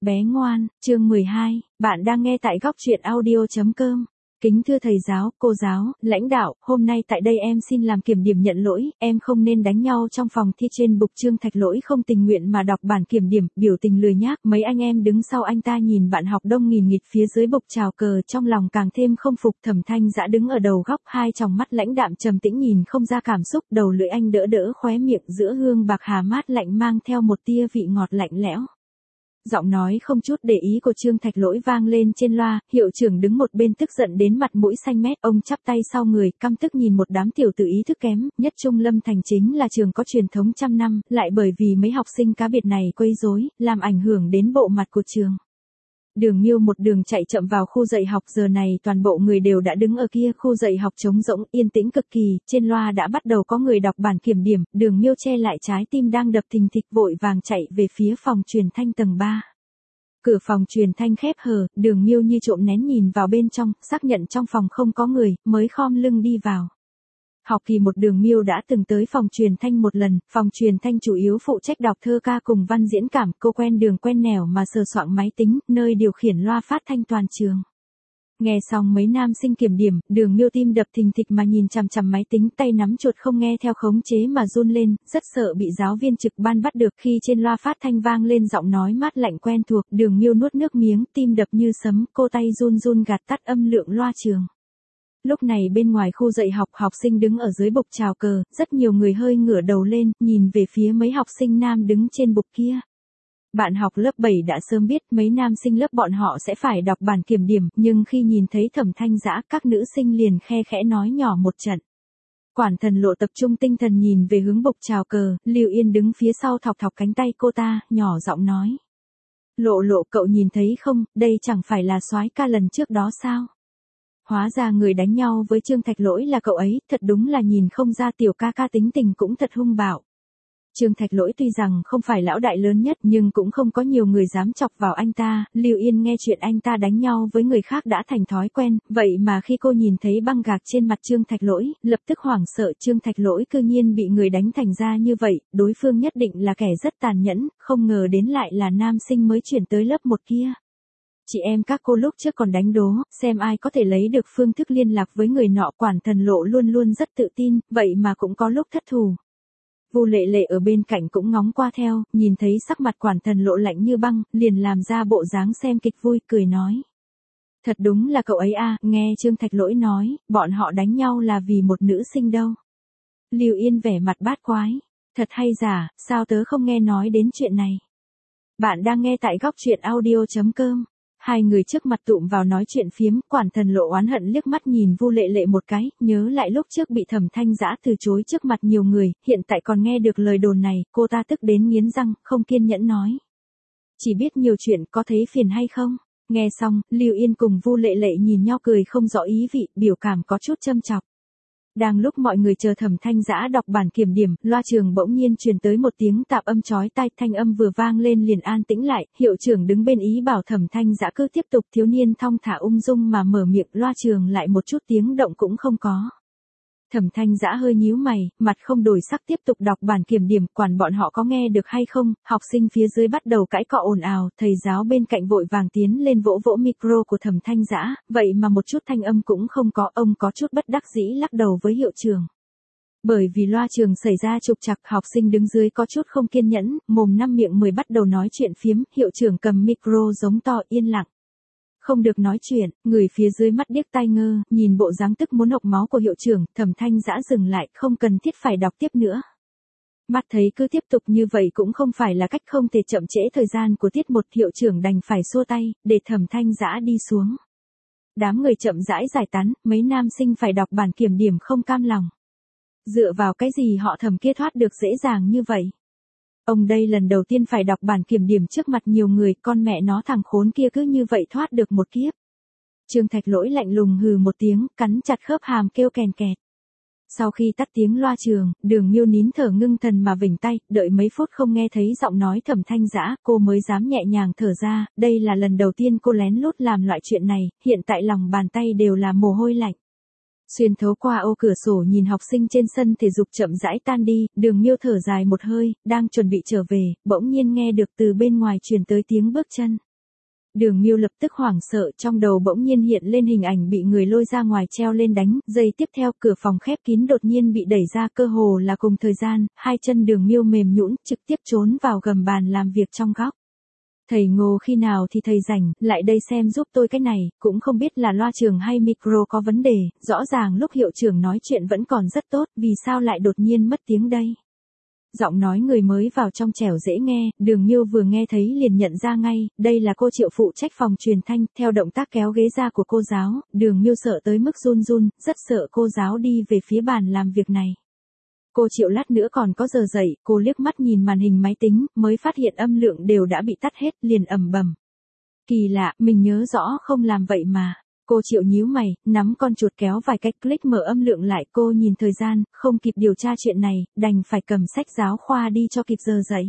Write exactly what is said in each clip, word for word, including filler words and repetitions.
Bé ngoan, chương mười hai, bạn đang nghe tại góc truyện audio chấm com. Kính thưa thầy giáo, cô giáo, lãnh đạo, hôm nay tại đây em xin làm kiểm điểm nhận lỗi, em không nên đánh nhau trong phòng thi. Trên bục Trương Thạch Lỗi không tình nguyện mà đọc bản kiểm điểm, biểu tình lười nhác. Mấy anh em đứng sau anh ta nhìn bạn học đông nghìn nghịt phía dưới bục chào cờ, trong lòng càng thêm không phục. Thẩm Thanh Dã đứng ở đầu góc, hai tròng mắt lãnh đạm trầm tĩnh nhìn không ra cảm xúc, đầu lưỡi anh đỡ đỡ khóe miệng, giữa hương bạc hà mát lạnh mang theo một tia vị ngọt lạnh lẽo. Giọng nói không chút để ý của Trương Thạch Lỗi vang lên trên loa, hiệu trưởng đứng một bên tức giận đến mặt mũi xanh mét, ông chắp tay sau người, căm tức nhìn một đám tiểu tử ý thức kém. Nhất Trung Lâm Thành chính là trường có truyền thống trăm năm, lại bởi vì mấy học sinh cá biệt này quấy rối, làm ảnh hưởng đến bộ mặt của trường. Đường Miêu một đường chạy chậm vào khu dạy học, giờ này toàn bộ người đều đã đứng ở kia, khu dạy học trống rỗng, yên tĩnh cực kỳ, trên loa đã bắt đầu có người đọc bản kiểm điểm. Đường Miêu che lại trái tim đang đập thình thịch, vội vàng chạy về phía phòng truyền thanh tầng ba. Cửa phòng truyền thanh khép hờ, Đường Miêu như trộm nén nhìn vào bên trong, xác nhận trong phòng không có người, mới khom lưng đi vào. Học kỳ một Đường Miêu đã từng tới phòng truyền thanh một lần, phòng truyền thanh chủ yếu phụ trách đọc thơ ca cùng văn diễn cảm, cô quen đường quen nẻo mà sờ soạng máy tính, nơi điều khiển loa phát thanh toàn trường. Nghe xong mấy nam sinh kiểm điểm, Đường Miêu tim đập thình thịch mà nhìn chằm chằm máy tính, tay nắm chuột không nghe theo khống chế mà run lên, rất sợ bị giáo viên trực ban bắt được. Khi trên loa phát thanh vang lên giọng nói mát lạnh quen thuộc, Đường Miêu nuốt nước miếng, tim đập như sấm, cô tay run run gạt tắt âm lượng loa trường. Lúc này bên ngoài khu dạy học, học sinh đứng ở dưới bục chào cờ, rất nhiều người hơi ngửa đầu lên, nhìn về phía mấy học sinh nam đứng trên bục kia. Bạn học lớp bảy đã sớm biết mấy nam sinh lớp bọn họ sẽ phải đọc bản kiểm điểm, nhưng khi nhìn thấy Thẩm Thanh Dã, các nữ sinh liền khe khẽ nói nhỏ một trận. Quản Thần Lộ tập trung tinh thần nhìn về hướng bục chào cờ, Lưu Yên đứng phía sau thọc thọc cánh tay cô ta, nhỏ giọng nói. Lộ Lộ, cậu nhìn thấy không, đây chẳng phải là soái ca lần trước đó sao? Hóa ra người đánh nhau với Trương Thạch Lỗi là cậu ấy, thật đúng là nhìn không ra tiểu ca ca tính tình cũng thật hung bạo. Trương Thạch Lỗi tuy rằng không phải lão đại lớn nhất nhưng cũng không có nhiều người dám chọc vào anh ta. Lưu Yên nghe chuyện anh ta đánh nhau với người khác đã thành thói quen, vậy mà khi cô nhìn thấy băng gạc trên mặt Trương Thạch Lỗi, lập tức hoảng sợ. Trương Thạch Lỗi cư nhiên bị người đánh thành ra như vậy, đối phương nhất định là kẻ rất tàn nhẫn, không ngờ đến lại là nam sinh mới chuyển tới lớp một kia. Chị em các cô lúc trước còn đánh đố, xem ai có thể lấy được phương thức liên lạc với người nọ. Quản Thần Lộ luôn luôn rất tự tin, vậy mà cũng có lúc thất thủ. Vu Lệ Lệ ở bên cạnh cũng ngóng qua theo, nhìn thấy sắc mặt Quản Thần Lộ lạnh như băng, liền làm ra bộ dáng xem kịch vui, cười nói. Thật đúng là cậu ấy a, nghe Trương Thạch Lỗi nói, bọn họ đánh nhau là vì một nữ sinh đâu. Lưu Yên vẻ mặt bát quái. Thật hay giả, sao tớ không nghe nói đến chuyện này. Bạn đang nghe tại góc truyện audio chấm com. Hai người trước mặt tụm vào nói chuyện phiếm, Quản Thần Lộ oán hận liếc mắt nhìn Vu Lệ Lệ một cái, nhớ lại lúc trước bị Thẩm Thanh Dã từ chối trước mặt nhiều người, hiện tại còn nghe được lời đồn này, cô ta tức đến nghiến răng, không kiên nhẫn nói. Chỉ biết nhiều chuyện, có thấy phiền hay không? Nghe xong, Lưu Yên cùng Vu Lệ Lệ nhìn nhau cười không rõ ý vị, biểu cảm có chút châm chọc. Đang lúc mọi người chờ Thẩm Thanh Dã đọc bản kiểm điểm, loa trường bỗng nhiên truyền tới một tiếng tạp âm chói tai, thanh âm vừa vang lên liền an tĩnh lại, hiệu trưởng đứng bên ý bảo Thẩm Thanh Dã cứ tiếp tục. Thiếu niên thong thả ung dung mà mở miệng, loa trường lại một chút tiếng động cũng không có. Thẩm Thanh Dã hơi nhíu mày, mặt không đổi sắc tiếp tục đọc bản kiểm điểm, quản bọn họ có nghe được hay không. Học sinh phía dưới bắt đầu cãi cọ ồn ào, thầy giáo bên cạnh vội vàng tiến lên vỗ vỗ micro của Thẩm Thanh Dã, vậy mà một chút thanh âm cũng không có, ông có chút bất đắc dĩ lắc đầu với hiệu trưởng. Bởi vì loa trường xảy ra trục trặc, học sinh đứng dưới có chút không kiên nhẫn, mồm năm miệng mười bắt đầu nói chuyện phiếm, hiệu trưởng cầm micro giống to, yên lặng. Không được nói chuyện, người phía dưới mắt điếc tai ngơ, nhìn bộ dáng tức muốn hộc máu của hiệu trưởng, Thẩm Thanh Dã dừng lại, không cần thiết phải đọc tiếp nữa. Mắt thấy cứ tiếp tục như vậy cũng không phải là cách, không thể chậm trễ thời gian của tiết một, hiệu trưởng đành phải xua tay, để Thẩm Thanh Dã đi xuống. Đám người chậm rãi giải tán, mấy nam sinh phải đọc bản kiểm điểm không cam lòng. Dựa vào cái gì họ Thẩm kia thoát được dễ dàng như vậy? Ông đây lần đầu tiên phải đọc bản kiểm điểm trước mặt nhiều người, con mẹ nó thằng khốn kia cứ như vậy thoát được một kiếp. Trương Thạch Lỗi lạnh lùng hừ một tiếng, cắn chặt khớp hàm kêu kèn kẹt. Sau khi tắt tiếng loa trường, Đường Miêu nín thở ngưng thần mà vểnh tay, đợi mấy phút không nghe thấy giọng nói Thẩm Thanh Dã, cô mới dám nhẹ nhàng thở ra, đây là lần đầu tiên cô lén lút làm loại chuyện này, hiện tại lòng bàn tay đều là mồ hôi lạnh. Xuyên thấu qua ô cửa sổ nhìn học sinh trên sân thể dục chậm rãi tan đi, Đường Miêu thở dài một hơi, đang chuẩn bị trở về, bỗng nhiên nghe được từ bên ngoài truyền tới tiếng bước chân. Đường Miêu lập tức hoảng sợ, trong đầu bỗng nhiên hiện lên hình ảnh bị người lôi ra ngoài treo lên đánh, giây tiếp theo cửa phòng khép kín đột nhiên bị đẩy ra, cơ hồ là cùng thời gian, hai chân Đường Miêu mềm nhũn, trực tiếp trốn vào gầm bàn làm việc trong góc. Thầy Ngô khi nào thì thầy rảnh, lại đây xem giúp tôi cái này, cũng không biết là loa trường hay micro có vấn đề, rõ ràng lúc hiệu trưởng nói chuyện vẫn còn rất tốt, vì sao lại đột nhiên mất tiếng đây? Giọng nói người mới vào trong trẻo dễ nghe, Đường Miêu vừa nghe thấy liền nhận ra ngay, đây là cô Triệu phụ trách phòng truyền thanh, theo động tác kéo ghế ra của cô giáo, Đường Miêu sợ tới mức run run, rất sợ cô giáo đi về phía bàn làm việc này. Cô Triệu lát nữa còn có giờ dậy, cô liếc mắt nhìn màn hình máy tính, mới phát hiện âm lượng đều đã bị tắt hết, liền ầm bầm. Kỳ lạ, mình nhớ rõ không làm vậy mà. Cô Triệu nhíu mày, nắm con chuột kéo vài cách click mở âm lượng lại, cô nhìn thời gian, không kịp điều tra chuyện này, đành phải cầm sách giáo khoa đi cho kịp giờ dậy.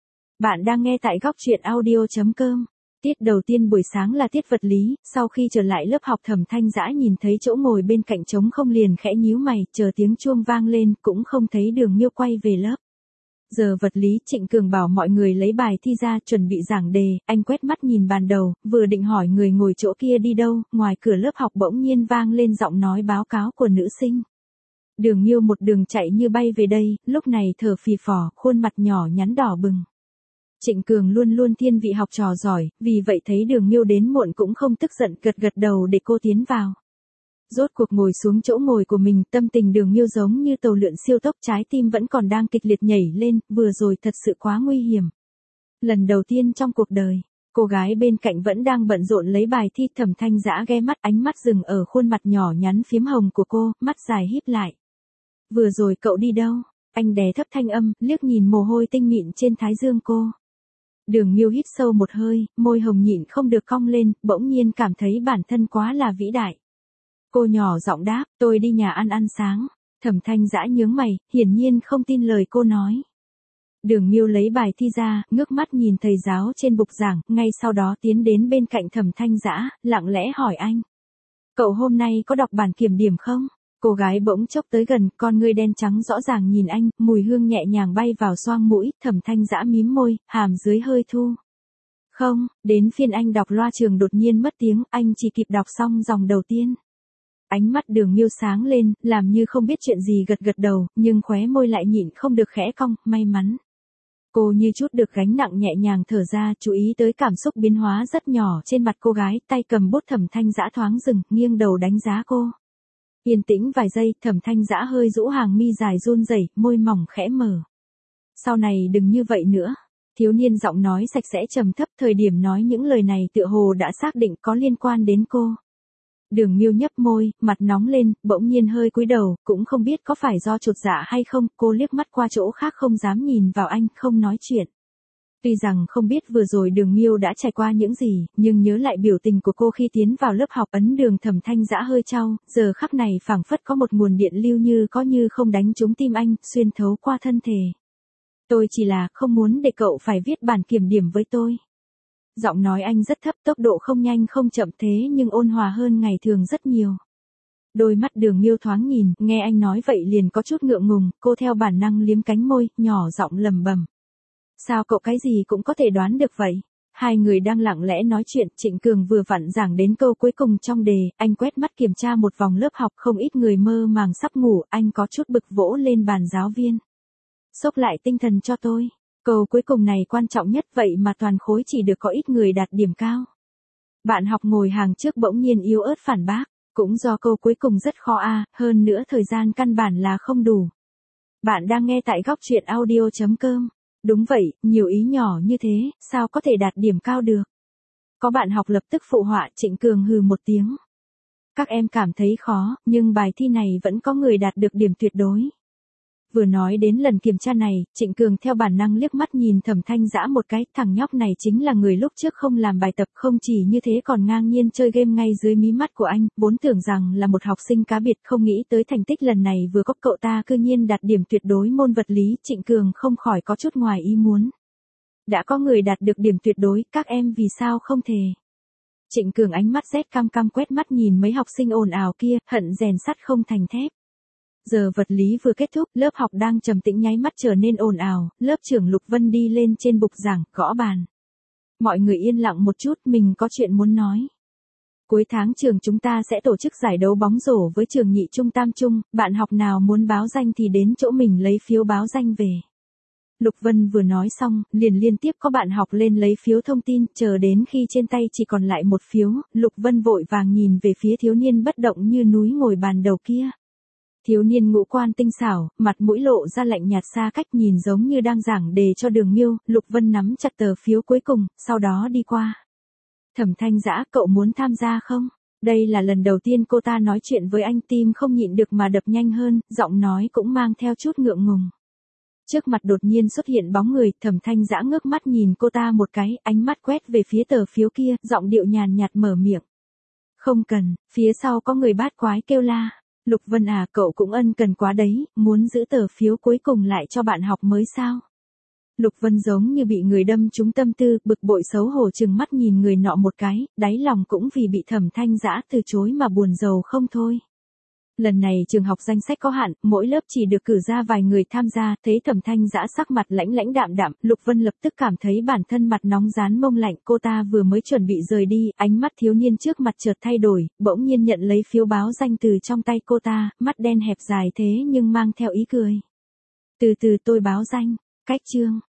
Bạn đang nghe tại góc truyện audio chấm com. Tiết đầu tiên buổi sáng là tiết vật lý, sau khi trở lại lớp học Thẩm Thanh Dã nhìn thấy chỗ ngồi bên cạnh trống không liền khẽ nhíu mày, chờ tiếng chuông vang lên, cũng không thấy Đường Miêu quay về lớp. Giờ vật lý, Trịnh Cường bảo mọi người lấy bài thi ra, chuẩn bị giảng đề, anh quét mắt nhìn bàn đầu, vừa định hỏi người ngồi chỗ kia đi đâu, ngoài cửa lớp học bỗng nhiên vang lên giọng nói báo cáo của nữ sinh. Đường Miêu một đường chạy như bay về đây, lúc này thở phì phò, khuôn mặt nhỏ nhắn đỏ bừng. Trịnh Cường luôn luôn thiên vị học trò giỏi, vì vậy thấy Đường Miêu đến muộn cũng không tức giận, gật gật đầu để cô tiến vào. Rốt cuộc ngồi xuống chỗ ngồi của mình, tâm tình Đường Miêu giống như tàu lượn siêu tốc, trái tim vẫn còn đang kịch liệt nhảy lên, vừa rồi thật sự quá nguy hiểm. Lần đầu tiên trong cuộc đời, cô gái bên cạnh vẫn đang bận rộn lấy bài thi, Thẩm Thanh Dã ghé mắt, ánh mắt dừng ở khuôn mặt nhỏ nhắn phiếm hồng của cô, mắt dài híp lại. Vừa rồi cậu đi đâu? Anh đè thấp thanh âm, liếc nhìn mồ hôi tinh mịn trên thái dương cô. Đường Miêu hít sâu một hơi, môi hồng nhịn không được cong lên, bỗng nhiên cảm thấy bản thân quá là vĩ đại. Cô nhỏ giọng đáp, tôi đi nhà ăn ăn sáng. Thẩm Thanh Dã nhướng mày, hiển nhiên không tin lời cô nói. Đường Miêu lấy bài thi ra, ngước mắt nhìn thầy giáo trên bục giảng, ngay sau đó tiến đến bên cạnh Thẩm Thanh Dã, lặng lẽ hỏi anh. Cậu hôm nay có đọc bản kiểm điểm không? Cô gái bỗng chốc tới gần, con ngươi đen trắng rõ ràng nhìn anh, mùi hương nhẹ nhàng bay vào xoang mũi, Thẩm Thanh Dã mím môi, hàm dưới hơi thu. Không, đến phiên anh đọc loa trường đột nhiên mất tiếng, anh chỉ kịp đọc xong dòng đầu tiên. Ánh mắt Đường Miêu sáng lên, làm như không biết chuyện gì gật gật đầu, nhưng khóe môi lại nhịn không được khẽ cong, may mắn. Cô như chút được gánh nặng nhẹ nhàng thở ra, chú ý tới cảm xúc biến hóa rất nhỏ trên mặt cô gái, tay cầm bút Thẩm Thanh Dã thoáng dừng, nghiêng đầu đánh giá cô. Yên tĩnh vài giây, Thẩm Thanh Dã hơi rũ hàng mi dài run rẩy, môi mỏng khẽ mở. Sau này đừng như vậy nữa. Thiếu niên giọng nói sạch sẽ trầm thấp, thời điểm nói những lời này tựa hồ đã xác định có liên quan đến cô. Đường Miêu nhấp môi, mặt nóng lên, bỗng nhiên hơi cúi đầu, cũng không biết có phải do chột dạ hay không, cô liếc mắt qua chỗ khác không dám nhìn vào anh, không nói chuyện. Tuy rằng không biết vừa rồi Đường Miêu đã trải qua những gì, nhưng nhớ lại biểu tình của cô khi tiến vào lớp học, ấn đường Thẩm Thanh Dã hơi chau, giờ khắc này phảng phất có một nguồn điện lưu như có như không đánh trúng tim anh, xuyên thấu qua thân thể. Tôi chỉ là không muốn để cậu phải viết bản kiểm điểm với tôi. Giọng nói anh rất thấp, tốc độ không nhanh không chậm thế nhưng ôn hòa hơn ngày thường rất nhiều. Đôi mắt Đường Miêu thoáng nhìn, nghe anh nói vậy liền có chút ngượng ngùng, cô theo bản năng liếm cánh môi, nhỏ giọng lầm bầm. Sao cậu cái gì cũng có thể đoán được vậy? Hai người đang lặng lẽ nói chuyện, Trịnh Cường vừa vặn giảng đến câu cuối cùng trong đề, anh quét mắt kiểm tra một vòng lớp học, không ít người mơ màng sắp ngủ, anh có chút bực vỗ lên bàn giáo viên. Xốc lại tinh thần cho tôi. Câu cuối cùng này quan trọng nhất vậy mà toàn khối chỉ được có ít người đạt điểm cao. Bạn học ngồi hàng trước bỗng nhiên yếu ớt phản bác, cũng do câu cuối cùng rất khó a, à, hơn nữa thời gian căn bản là không đủ. Bạn đang nghe tại góc truyện audio chấm com. Đúng vậy, nhiều ý nhỏ như thế, sao có thể đạt điểm cao được? Có bạn học lập tức phụ họa, Trịnh Cường hừ một tiếng. Các em cảm thấy khó, nhưng bài thi này vẫn có người đạt được điểm tuyệt đối. Vừa nói đến lần kiểm tra này, Trịnh Cường theo bản năng liếc mắt nhìn Thẩm Thanh Dã một cái, thằng nhóc này chính là người lúc trước không làm bài tập, không chỉ như thế còn ngang nhiên chơi game ngay dưới mí mắt của anh, vốn tưởng rằng là một học sinh cá biệt, không nghĩ tới thành tích lần này vừa có cậu ta cư nhiên đạt điểm tuyệt đối môn vật lý, Trịnh Cường không khỏi có chút ngoài ý muốn. Đã có người đạt được điểm tuyệt đối, các em vì sao không thể? Trịnh Cường ánh mắt rét cam cam quét mắt nhìn mấy học sinh ồn ào kia, hận rèn sắt không thành thép. Giờ vật lý vừa kết thúc, lớp học đang trầm tĩnh nháy mắt trở nên ồn ào, lớp trưởng Lục Vân đi lên trên bục giảng, gõ bàn. Mọi người yên lặng một chút, mình có chuyện muốn nói. Cuối tháng trường chúng ta sẽ tổ chức giải đấu bóng rổ với trường nhị trung tam trung, bạn học nào muốn báo danh thì đến chỗ mình lấy phiếu báo danh về. Lục Vân vừa nói xong, liền liên tiếp có bạn học lên lấy phiếu thông tin, chờ đến khi trên tay chỉ còn lại một phiếu, Lục Vân vội vàng nhìn về phía thiếu niên bất động như núi ngồi bàn đầu kia. Thiếu niên ngũ quan tinh xảo, mặt mũi lộ ra lạnh nhạt xa cách nhìn giống như đang giảng đề cho Đường Miêu, Lục Vân nắm chặt tờ phiếu cuối cùng, sau đó đi qua. Thẩm Thanh Dã, cậu muốn tham gia không? Đây là lần đầu tiên cô ta nói chuyện với anh, tim không nhịn được mà đập nhanh hơn, giọng nói cũng mang theo chút ngượng ngùng. Trước mặt đột nhiên xuất hiện bóng người, Thẩm Thanh Dã ngước mắt nhìn cô ta một cái, ánh mắt quét về phía tờ phiếu kia, giọng điệu nhàn nhạt mở miệng. Không cần, phía sau có người bát quái kêu la. Lục Vân à, cậu cũng ân cần quá đấy, muốn giữ tờ phiếu cuối cùng lại cho bạn học mới sao? Lục Vân giống như bị người đâm trúng tâm tư, bực bội xấu hổ chừng mắt nhìn người nọ một cái, đáy lòng cũng vì bị Thẩm Thanh Dã từ chối mà buồn rầu không thôi. Lần này trường học danh sách có hạn, mỗi lớp chỉ được cử ra vài người tham gia, thấy Thẩm Thanh Dã sắc mặt lãnh lãnh đạm đạm, Lục Vân lập tức cảm thấy bản thân mặt nóng rán mông lạnh, cô ta vừa mới chuẩn bị rời đi, ánh mắt thiếu niên trước mặt chợt thay đổi, bỗng nhiên nhận lấy phiếu báo danh từ trong tay cô ta, mắt đen hẹp dài thế nhưng mang theo ý cười. Từ từ tôi báo danh, cách chương.